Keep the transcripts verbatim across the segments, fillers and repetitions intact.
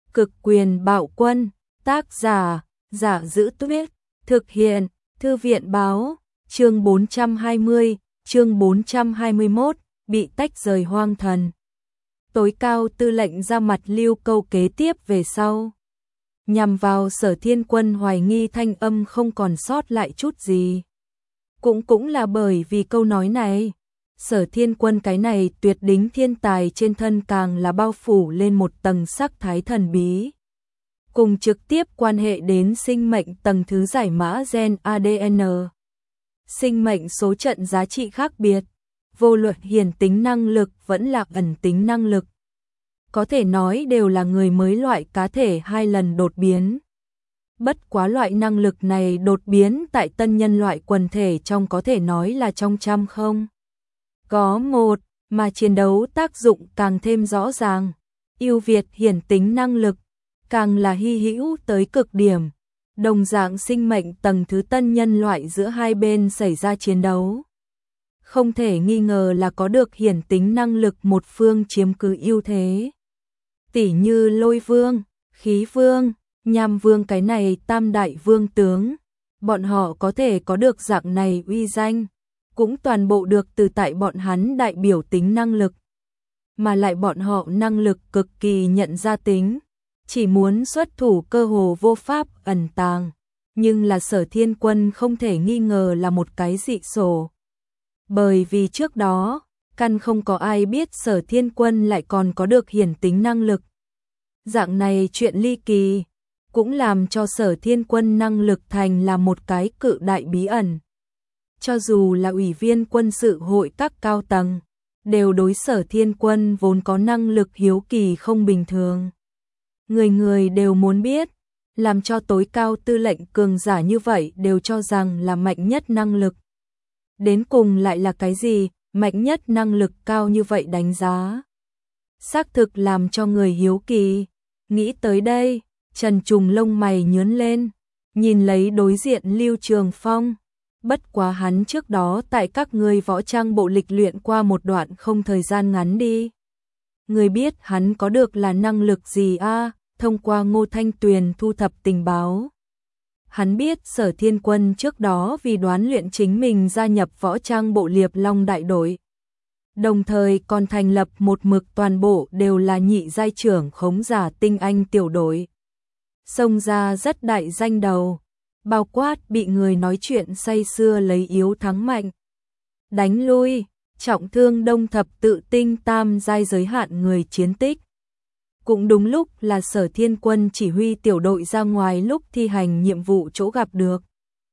Cực quyền bạo quân, tác giả, Giả Dữ Tuyết, thực hiện, Thư viện báo, chương bốn trăm hai mươi, chương bốn trăm hai mươi mốt, bị tách rời hoang thần. Tối cao tư lệnh ra mặt lưu câu kế tiếp về sau. Nhằm vào Sở Thiên Quân hoài nghi thanh âm không còn sót lại chút gì. Cũng cũng là bởi vì câu nói này. Sở Thiên Quân cái này tuyệt đỉnh thiên tài trên thân càng là bao phủ lên một tầng sắc thái thần bí. Cùng trực tiếp quan hệ đến sinh mệnh tầng thứ giải mã gen a đê en. Sinh mệnh số trận giá trị khác biệt, vô luận hiển tính năng lực vẫn là ẩn tính năng lực. Có thể nói đều là người mới loại cá thể hai lần đột biến. Bất quá loại năng lực này đột biến tại tân nhân loại quần thể trong có thể nói là trong trăm không. Có một, mà chiến đấu tác dụng càng thêm rõ ràng. Ưu việt hiển tính năng lực, càng là hy hữu tới cực điểm. Đồng dạng sinh mệnh tầng thứ tân nhân loại giữa hai bên xảy ra chiến đấu. Không thể nghi ngờ là có được hiển tính năng lực một phương chiếm cứ ưu thế. Tỉ như Lôi Vương, Khí Vương, Nham Vương cái này tam đại vương tướng. Bọn họ có thể có được dạng này uy danh. Cũng toàn bộ được từ tại bọn hắn đại biểu tính năng lực. Mà lại bọn họ năng lực cực kỳ nhận ra tính. Chỉ muốn xuất thủ cơ hồ vô pháp ẩn tàng. Nhưng là Sở Thiên Quân không thể nghi ngờ là một cái dị sổ. Bởi vì trước đó, căn không có ai biết Sở Thiên Quân lại còn có được hiển tính năng lực. Dạng này chuyện ly kỳ, cũng làm cho Sở Thiên Quân năng lực thành là một cái cự đại bí ẩn. Cho dù là ủy viên quân sự hội các cao tầng, đều đối Sở Thiên Quân vốn có năng lực hiếu kỳ không bình thường. Người người đều muốn biết, làm cho tối cao tư lệnh cường giả như vậy đều cho rằng là mạnh nhất năng lực. Đến cùng lại là cái gì, mạnh nhất năng lực cao như vậy đánh giá. Xác thực làm cho người hiếu kỳ. Nghĩ tới đây, Trần Trùng lông mày nhướng lên, nhìn lấy đối diện Lưu Trường Phong. Bất quá hắn trước đó tại các ngươi võ trang bộ lịch luyện qua một đoạn không thời gian ngắn đi. Người biết hắn có được là năng lực gì a? À? Thông qua Ngô Thanh Tuyền thu thập tình báo. Hắn biết Sở Thiên Quân trước đó vì đoán luyện chính mình gia nhập võ trang bộ Liệp Long đại đội. Đồng thời còn thành lập một mực toàn bộ đều là nhị giai trưởng khống giả tinh anh tiểu đội. Xông ra rất đại danh đầu. Bao quát bị người nói chuyện say sưa lấy yếu thắng mạnh. Đánh lui, trọng thương đông thập tự tinh tam giai giới hạn người chiến tích. Cũng đúng lúc là Sở Thiên Quân chỉ huy tiểu đội ra ngoài lúc thi hành nhiệm vụ chỗ gặp được.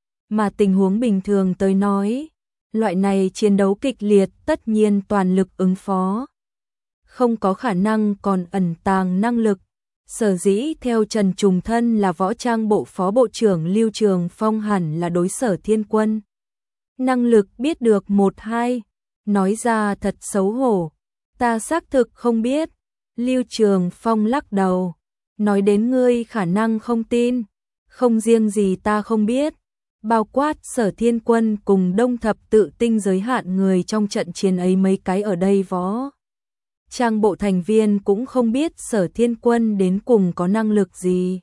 Mà tình huống bình thường tới nói, loại này chiến đấu kịch liệt tất nhiên toàn lực ứng phó. Không có khả năng còn ẩn tàng năng lực. Sở dĩ theo Trần Trùng thân là võ trang bộ phó bộ trưởng Lưu Trường Phong hẳn là đối Sở Thiên Quân. Năng lực biết được một hai, nói ra thật xấu hổ. Ta xác thực không biết. Lưu Trường Phong lắc đầu, nói đến ngươi khả năng không tin. Không riêng gì ta không biết. Bao quát Sở Thiên Quân cùng đông thập tự tinh giới hạn người trong trận chiến ấy mấy cái ở đây võ. Trang bộ thành viên cũng không biết Sở Thiên Quân đến cùng có năng lực gì.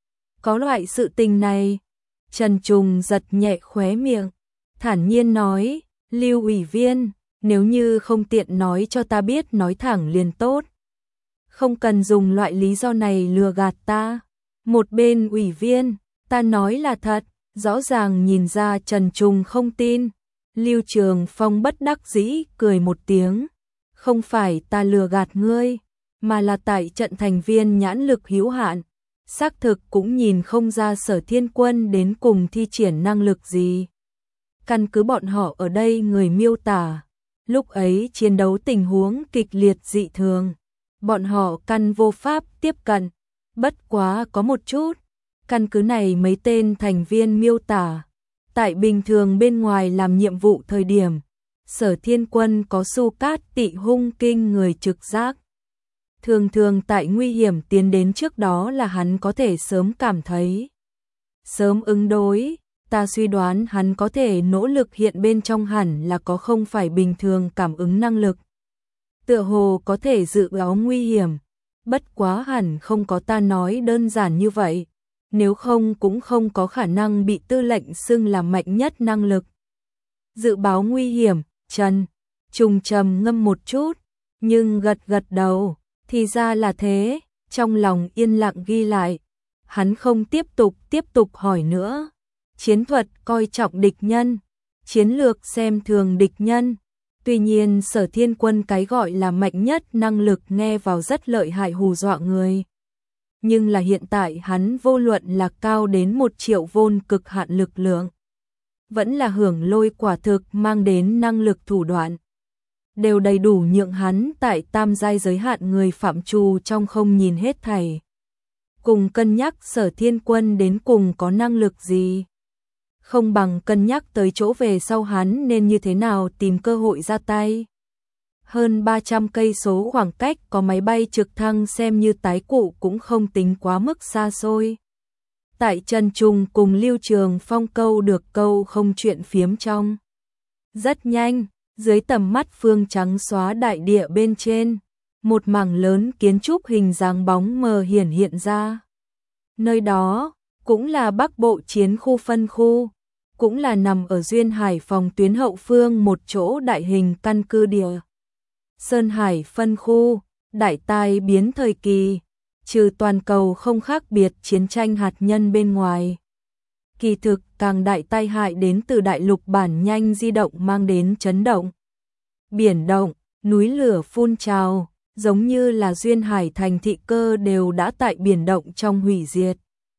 Có loại sự tình này. Trần Trùng giật nhẹ khóe miệng, thản nhiên nói, Lưu ủy viên, nếu như không tiện nói cho ta biết nói thẳng liền tốt. Không cần dùng loại lý do này lừa gạt ta. Một bên ủy viên, ta nói là thật, rõ ràng nhìn ra Trần Trùng không tin. Lưu Trường Phong bất đắc dĩ cười một tiếng. Không phải ta lừa gạt ngươi, mà là tại trận thành viên nhãn lực hữu hạn. Xác thực cũng nhìn không ra Sở Thiên Quân đến cùng thi triển năng lực gì. Căn cứ bọn họ ở đây người miêu tả. Lúc ấy chiến đấu tình huống kịch liệt dị thường. Bọn họ căn vô pháp tiếp cận. Bất quá có một chút. Căn cứ này mấy tên thành viên miêu tả. Tại bình thường bên ngoài làm nhiệm vụ thời điểm. Sở Thiên Quân có su cát tị hung kinh người trực giác. Thường thường tại nguy hiểm tiến đến trước đó là hắn có thể sớm cảm thấy. Sớm ứng đối, ta suy đoán hắn có thể nỗ lực hiện bên trong hẳn là có không phải bình thường cảm ứng năng lực. Tựa hồ có thể dự báo nguy hiểm, Bất quá hẳn không có ta nói đơn giản như vậy, nếu không cũng không có khả năng bị tư lệnh xưng là mạnh nhất năng lực. Dự báo nguy hiểm, Trần Trùng trầm ngâm một chút, nhưng gật gật đầu, thì ra là thế, trong lòng yên lặng ghi lại. Hắn không tiếp tục tiếp tục hỏi nữa. Chiến thuật coi trọng địch nhân, chiến lược xem thường địch nhân. Tuy nhiên Sở Thiên Quân cái gọi là mạnh nhất năng lực nghe vào rất lợi hại hù dọa người. Nhưng là hiện tại hắn vô luận là cao đến một triệu vôn cực hạn lực lượng, vẫn là hưởng lôi quả thực mang đến năng lực thủ đoạn, đều đầy đủ nhượng hắn tại tam giai giới hạn người phạm trù trong không nhìn hết thảy. Cùng cân nhắc Sở Thiên Quân đến cùng có năng lực gì, không bằng cân nhắc tới chỗ về sau hắn nên như thế nào tìm cơ hội ra tay. Hơn ba trăm cây số khoảng cách có máy bay trực thăng xem như tái cụ cũng không tính quá mức xa xôi. Tại Trần Trùng cùng Lưu Trường Phong câu được câu không chuyện phiếm trong. Rất nhanh, dưới tầm mắt phương trắng xóa đại địa bên trên, một mảng lớn kiến trúc hình dáng bóng mờ hiển hiện ra. Nơi đó cũng là Bắc Bộ chiến khu phân khu, cũng là nằm ở Duyên Hải phòng tuyến hậu phương một chỗ đại hình căn cứ địa. Sơn Hải phân khu, đại tai biến thời kỳ, trừ toàn cầu không khác biệt chiến tranh hạt nhân bên ngoài. Kỳ thực càng đại tai hại đến từ đại lục bản nhanh di động mang đến chấn động. Biển động, núi lửa phun trào, giống như là Duyên Hải thành thị cơ đều đã tại biển động trong hủy diệt.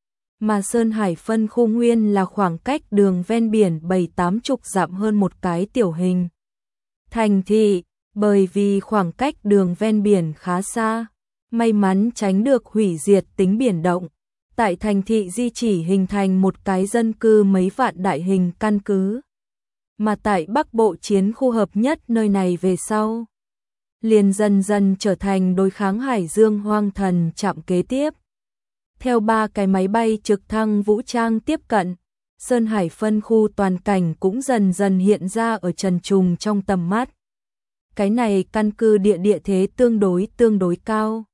Mà Sơn Hải phân khu nguyên là khoảng cách đường ven biển bảy tám chục dặm hơn một cái tiểu hình thành thị, bởi vì khoảng cách đường ven biển khá xa, may mắn tránh được hủy diệt tính biển động. Tại thành thị di chỉ hình thành một cái dân cư mấy vạn đại hình căn cứ. Mà tại Bắc Bộ chiến khu hợp nhất nơi này về sau, liền dần dần trở thành đối kháng Hải Dương hoang thần trạm kế tiếp. Theo ba cái máy bay trực thăng vũ trang tiếp cận, Sơn Hải phân khu toàn cảnh cũng dần dần hiện ra ở Trần Trùng trong tầm mắt. Cái này căn cứ địa địa thế tương đối tương đối cao.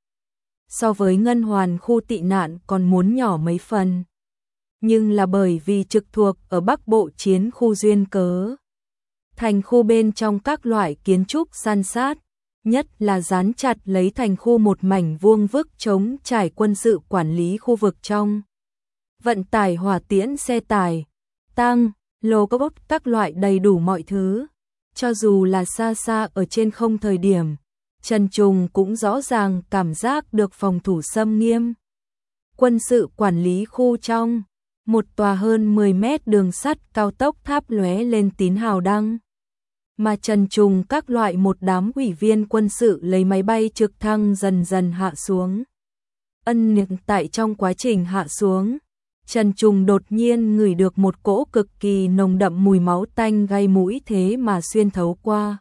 So với Ngân Hoàn khu tị nạn còn muốn nhỏ mấy phần. Nhưng là bởi vì trực thuộc ở Bắc Bộ chiến khu duyên cớ. Thành khu bên trong các loại kiến trúc san sát, nhất là dán chặt lấy thành khu một mảnh vuông vức chống trải quân sự quản lý khu vực trong. Vận tải hỏa tiễn xe tải, tăng, lô cốt các loại đầy đủ mọi thứ. Cho dù là xa xa ở trên không thời điểm, Trần Trùng cũng rõ ràng cảm giác được phòng thủ xâm nghiêm. Quân sự quản lý khu trong, một tòa hơn mười mét đường sắt cao tốc tháp lóe lên tín hào đăng. Mà Trần Trùng các loại một đám ủy viên quân sự lấy máy bay trực thăng dần dần hạ xuống. Ân niệm tại trong quá trình hạ xuống, Trần Trùng đột nhiên ngửi được một cỗ cực kỳ nồng đậm mùi máu tanh gây mũi thế mà xuyên thấu qua.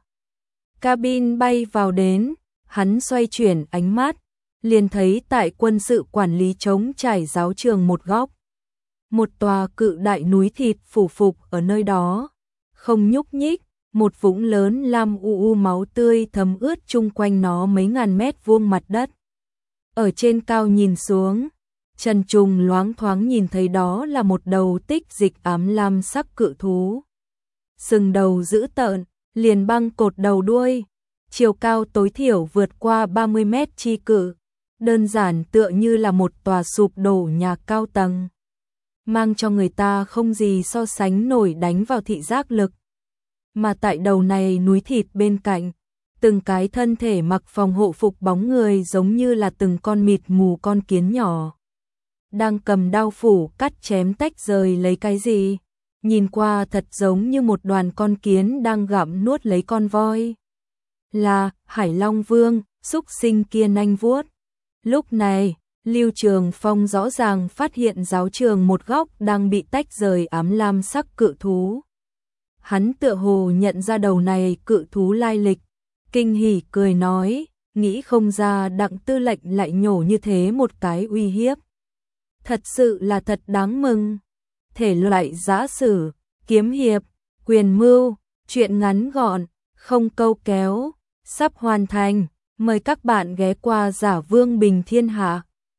Cabin bay vào đến, hắn xoay chuyển ánh mắt, liền thấy tại quân sự quản lý trống trải giáo trường một góc. Một tòa cự đại núi thịt phủ phục ở nơi đó, không nhúc nhích, một vũng lớn lam u u máu tươi thấm ướt chung quanh nó mấy ngàn mét vuông mặt đất. Ở trên cao nhìn xuống, Trần Trùng loáng thoáng nhìn thấy đó là một đầu tích dịch ám lam sắc cự thú. Sừng đầu dữ tợn, liền băng cột đầu đuôi, chiều cao tối thiểu vượt qua ba mươi mét chi cự, đơn giản tựa như là một tòa sụp đổ nhà cao tầng, mang cho người ta không gì so sánh nổi đánh vào thị giác lực. Mà tại đầu này núi thịt bên cạnh, từng cái thân thể mặc phòng hộ phục bóng người giống như là từng con mịt mù con kiến nhỏ, đang cầm đao phủ cắt chém tách rời lấy cái gì, nhìn qua thật giống như một đoàn con kiến đang gặm nuốt lấy con voi. Là Hải Long Vương, xúc sinh kia nanh vuốt. Lúc này, Lưu Trường Phong rõ ràng phát hiện giáo trường một góc đang bị tách rời ám lam sắc cự thú. Hắn tựa hồ nhận ra đầu này cự thú lai lịch, kinh hỉ cười nói, nghĩ không ra Đặng tư lệnh lại nhổ như thế một cái uy hiếp. Thật sự là thật đáng mừng. Thể loại giã sử, kiếm hiệp, quyền mưu, chuyện ngắn gọn, không câu kéo, sắp hoàn thành. Mời các bạn ghé qua Giả Vương Bình Thiên Hạ.